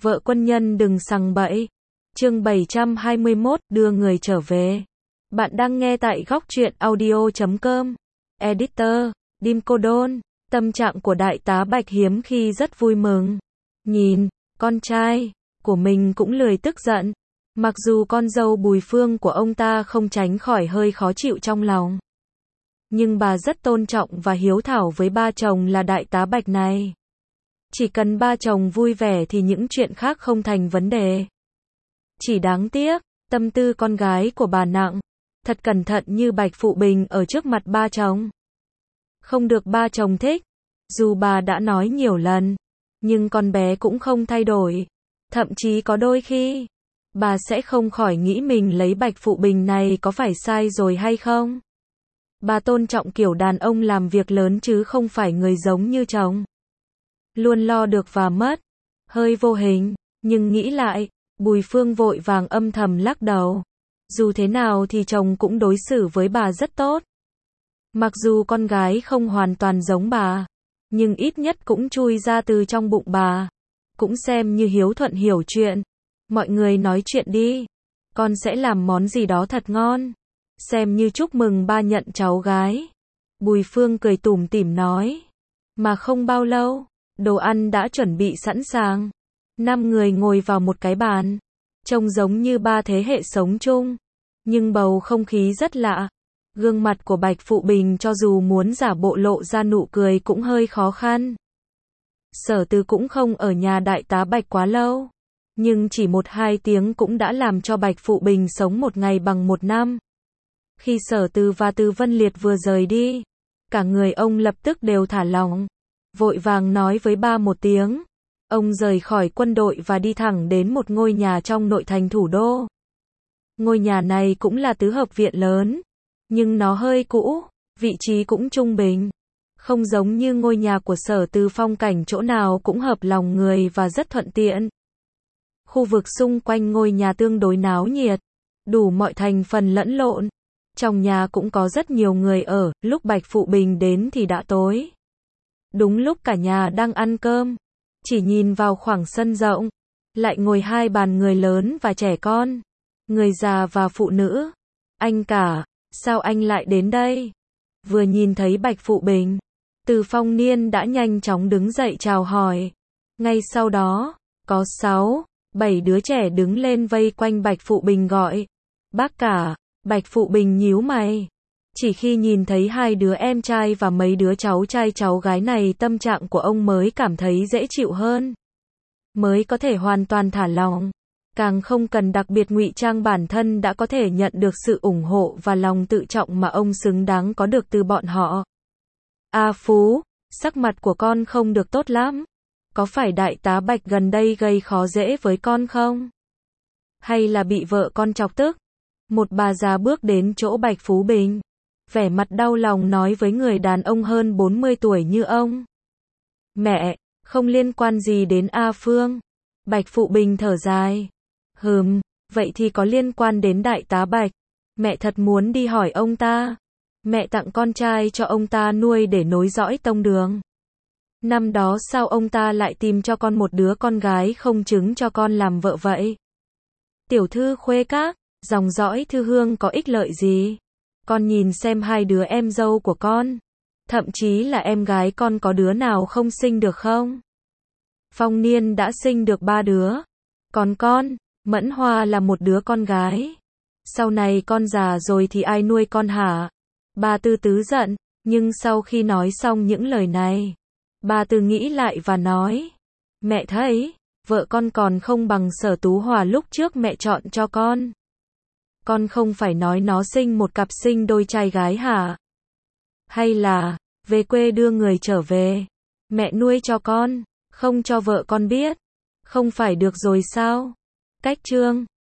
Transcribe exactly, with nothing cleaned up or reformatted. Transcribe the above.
Vợ quân nhân đừng sằng bậy. Chương bảy trăm hai mươi mốt, đưa người trở về. Bạn đang nghe tại góc truyện audio chấm com. Editor, Dim Cô Đôn. Tâm trạng của đại tá Bạch hiếm khi rất vui mừng. Nhìn, con trai của mình cũng lười tức giận. Mặc dù con dâu Bùi Phương của ông ta không tránh khỏi hơi khó chịu trong lòng. Nhưng bà rất tôn trọng và hiếu thảo với ba chồng là đại tá Bạch này. Chỉ cần ba chồng vui vẻ thì những chuyện khác không thành vấn đề. Chỉ đáng tiếc, tâm tư con gái của bà nặng, thật cẩn thận như Bạch Phụ Bình ở trước mặt ba chồng. Không được ba chồng thích, dù bà đã nói nhiều lần, nhưng con bé cũng không thay đổi. Thậm chí có đôi khi, bà sẽ không khỏi nghĩ mình lấy Bạch Phụ Bình này có phải sai rồi hay không. Bà tôn trọng kiểu đàn ông làm việc lớn chứ không phải người giống như chồng. Luôn lo được và mất, hơi vô hình, nhưng nghĩ lại, Bùi Phương vội vàng âm thầm lắc đầu. Dù thế nào thì chồng cũng đối xử với bà rất tốt. Mặc dù con gái không hoàn toàn giống bà, nhưng ít nhất cũng chui ra từ trong bụng bà. Cũng xem như hiếu thuận hiểu chuyện. Mọi người nói chuyện đi, con sẽ làm món gì đó thật ngon. Xem như chúc mừng ba nhận cháu gái. Bùi Phương cười tủm tỉm nói. Mà không bao lâu, đồ ăn đã chuẩn bị sẵn sàng. Năm người ngồi vào một cái bàn. Trông giống như ba thế hệ sống chung. Nhưng bầu không khí rất lạ. Gương mặt của Bạch Phụ Bình cho dù muốn giả bộ lộ ra nụ cười cũng hơi khó khăn. Sở Từ cũng không ở nhà đại tá Bạch quá lâu. Nhưng chỉ một hai tiếng cũng đã làm cho Bạch Phụ Bình sống một ngày bằng một năm. Khi Sở Từ và Từ Vân Liệt vừa rời đi, cả người ông lập tức đều thả lỏng. Vội vàng nói với ba một tiếng. Ông rời khỏi quân đội và đi thẳng đến một ngôi nhà trong nội thành thủ đô. Ngôi nhà này cũng là tứ hợp viện lớn, nhưng nó hơi cũ, vị trí cũng trung bình. Không giống như ngôi nhà của Sở Từ, phong cảnh chỗ nào cũng hợp lòng người và rất thuận tiện. Khu vực xung quanh ngôi nhà tương đối náo nhiệt, đủ mọi thành phần lẫn lộn. Trong nhà cũng có rất nhiều người ở, lúc Bạch Phụ Bình đến thì đã tối. Đúng lúc cả nhà đang ăn cơm, chỉ nhìn vào khoảng sân rộng, lại ngồi hai bàn người lớn và trẻ con, người già và phụ nữ. Anh cả, sao anh lại đến đây? Vừa nhìn thấy Bạch Phụ Bình, Từ Phong Niên đã nhanh chóng đứng dậy chào hỏi. Ngay sau đó, có sáu, bảy đứa trẻ đứng lên vây quanh Bạch Phụ Bình gọi. Bác cả. Bạch Phụ Bình nhíu mày. Chỉ khi nhìn thấy hai đứa em trai và mấy đứa cháu trai cháu gái này, tâm trạng của ông mới cảm thấy dễ chịu hơn. Mới có thể hoàn toàn thả lỏng. Càng không cần đặc biệt ngụy trang bản thân đã có thể nhận được sự ủng hộ và lòng tự trọng mà ông xứng đáng có được từ bọn họ. A Phú, sắc mặt của con không được tốt lắm. Có phải đại tá Bạch gần đây gây khó dễ với con không? Hay là bị vợ con chọc tức? Một bà già bước đến chỗ Bạch Phú Bình, vẻ mặt đau lòng nói với người đàn ông hơn bốn mươi tuổi như ông. Mẹ, không liên quan gì đến A Phương. Bạch Phụ Bình thở dài. Hừm, vậy thì có liên quan đến đại tá Bạch. Mẹ thật muốn đi hỏi ông ta. Mẹ tặng con trai cho ông ta nuôi để nối dõi tông đường. Năm đó sao ông ta lại tìm cho con một đứa con gái không chứng cho con làm vợ vậy? Tiểu thư Khuê Các, dòng dõi Thư Hương có ích lợi gì? Con nhìn xem hai đứa em dâu của con, thậm chí là em gái con có đứa nào không sinh được không? Phong Niên đã sinh được ba đứa. Còn con, Mẫn Hoa là một đứa con gái. Sau này con già rồi thì ai nuôi con hả? Bà Tư tứ giận, nhưng sau khi nói xong những lời này, bà Tư nghĩ lại và nói. Mẹ thấy, vợ con còn không bằng Sở Tú Hòa lúc trước mẹ chọn cho con. Con không phải nói nó sinh một cặp sinh đôi trai gái hả? Hay là, về quê đưa người trở về, mẹ nuôi cho con, không cho vợ con biết, không phải được rồi sao? Cách chương